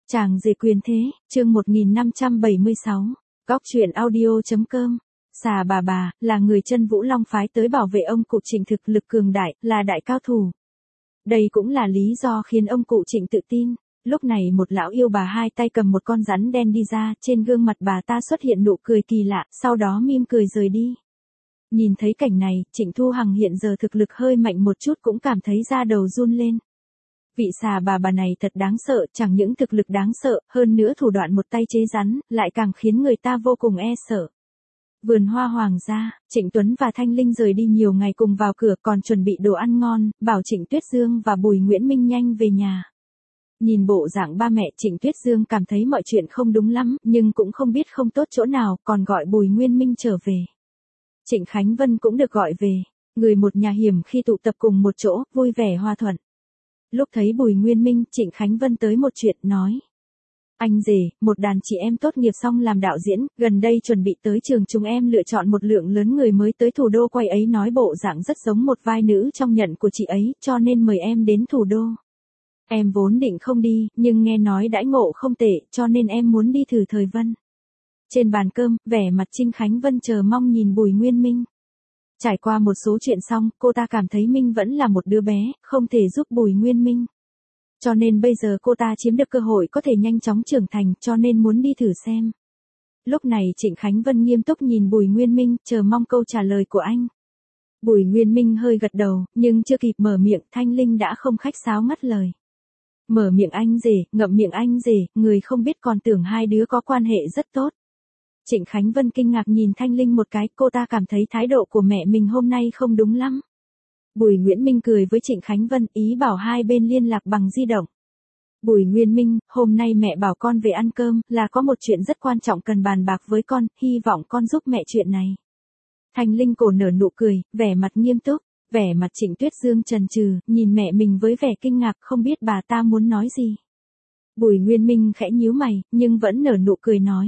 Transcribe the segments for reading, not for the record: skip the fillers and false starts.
Chàng rể quyền thế, chương 1576, Góc truyện audio.com. Xà bà là người chân Vũ Long phái tới bảo vệ ông cụ Trịnh thực lực cường đại, là đại cao thủ. Đây cũng là lý do khiến ông cụ Trịnh tự tin. Lúc này một lão yêu bà hai tay cầm một con rắn đen đi ra, trên gương mặt bà ta xuất hiện nụ cười kỳ lạ, sau đó mỉm cười rời đi. Nhìn thấy cảnh này, Trịnh Thu Hằng hiện giờ thực lực hơi mạnh một chút cũng cảm thấy da đầu run lên. Vị xà bà này thật đáng sợ, chẳng những thực lực đáng sợ, hơn nữa thủ đoạn một tay chế rắn, lại càng khiến người ta vô cùng e sợ. Vườn hoa hoàng gia, Trịnh Tuấn và Thanh Linh rời đi nhiều ngày cùng vào cửa còn chuẩn bị đồ ăn ngon, bảo Trịnh Tuyết Dương và Bùi Nguyễn Minh nhanh về nhà. Nhìn bộ dạng ba mẹ, Trịnh Tuyết Dương cảm thấy mọi chuyện không đúng lắm, nhưng cũng không biết không tốt chỗ nào, còn gọi Bùi Nguyễn Minh trở về. Trịnh Khánh Vân cũng được gọi về, người một nhà hiểm khi tụ tập cùng một chỗ, vui vẻ hòa thuận. Lúc thấy Bùi Nguyễn Minh, Trịnh Khánh Vân tới một chuyện, nói. Anh rể, một đàn chị em tốt nghiệp xong làm đạo diễn, gần đây chuẩn bị tới trường chúng em lựa chọn một lượng lớn người mới tới thủ đô quay ấy nói bộ dạng rất giống một vai nữ trong nhận của chị ấy, cho nên mời em đến thủ đô. Em vốn định không đi, nhưng nghe nói đãi ngộ không tệ, cho nên em muốn đi thử thời Vân. Trên bàn cơm, vẻ mặt Trịnh Khánh Vân chờ mong nhìn Bùi Nguyễn Minh. Trải qua một số chuyện xong, cô ta cảm thấy Minh vẫn là một đứa bé, không thể giúp Bùi Nguyễn Minh. Cho nên bây giờ cô ta chiếm được cơ hội có thể nhanh chóng trưởng thành, cho nên muốn đi thử xem. Lúc này Trịnh Khánh Vân nghiêm túc nhìn Bùi Nguyễn Minh, chờ mong câu trả lời của anh. Bùi Nguyễn Minh hơi gật đầu, nhưng chưa kịp mở miệng, Thanh Linh đã không khách sáo ngắt lời. Mở miệng anh rể, ngậm miệng anh rể, người không biết còn tưởng hai đứa có quan hệ rất tốt. Trịnh Khánh Vân kinh ngạc nhìn Thanh Linh một cái, cô ta cảm thấy thái độ của mẹ mình hôm nay không đúng lắm. Bùi Nguyễn Minh cười với Trịnh Khánh Vân, ý bảo hai bên liên lạc bằng di động. Bùi Nguyễn Minh, hôm nay mẹ bảo con về ăn cơm, là có một chuyện rất quan trọng cần bàn bạc với con, hy vọng con giúp mẹ chuyện này. Thanh Linh cổ nở nụ cười, vẻ mặt nghiêm túc, vẻ mặt Trịnh Tuyết Dương chần chừ, nhìn mẹ mình với vẻ kinh ngạc không biết bà ta muốn nói gì. Bùi Nguyễn Minh khẽ nhíu mày, nhưng vẫn nở nụ cười nói.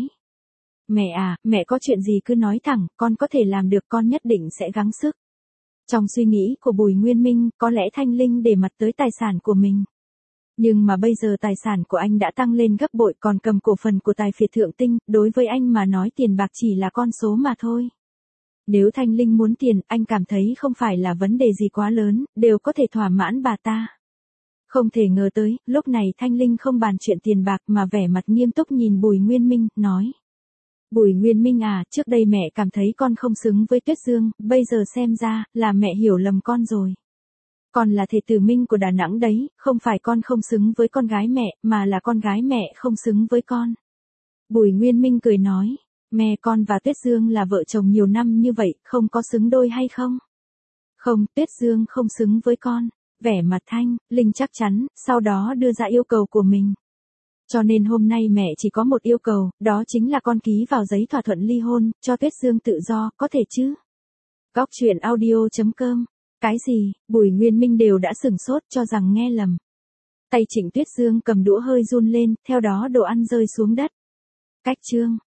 Mẹ à, mẹ có chuyện gì cứ nói thẳng, con có thể làm được, con nhất định sẽ gắng sức. Trong suy nghĩ của Bùi Nguyễn Minh, có lẽ Thanh Linh để mặt tới tài sản của mình. Nhưng mà bây giờ tài sản của anh đã tăng lên gấp bội, còn cầm cổ phần của tài phiệt Thượng Tinh, đối với anh mà nói tiền bạc chỉ là con số mà thôi. Nếu Thanh Linh muốn tiền, anh cảm thấy không phải là vấn đề gì quá lớn, đều có thể thỏa mãn bà ta. Không thể ngờ tới, lúc này Thanh Linh không bàn chuyện tiền bạc mà vẻ mặt nghiêm túc nhìn Bùi Nguyễn Minh, nói. Bùi Nguyễn Minh à, trước đây mẹ cảm thấy con không xứng với Tuyết Dương, bây giờ xem ra, là mẹ hiểu lầm con rồi. Con là thể tử Minh của Đà Nẵng đấy, không phải con không xứng với con gái mẹ, mà là con gái mẹ không xứng với con. Bùi Nguyễn Minh cười nói, mẹ con và Tuyết Dương là vợ chồng nhiều năm như vậy, không có xứng đôi hay không? Không, Tuyết Dương không xứng với con. Vẻ mặt Thanh Linh chắc chắn, sau đó đưa ra yêu cầu của mình. Cho nên hôm nay mẹ chỉ có một yêu cầu, đó chính là con ký vào giấy thỏa thuận ly hôn, cho Tuyết Dương tự do, có thể chứ? Góc truyện audio.com. Cái gì? Bùi Nguyễn Minh đều đã sửng sốt cho rằng nghe lầm. Tay Trịnh Tuyết Dương cầm đũa hơi run lên, theo đó đồ ăn rơi xuống đất. Cách chương.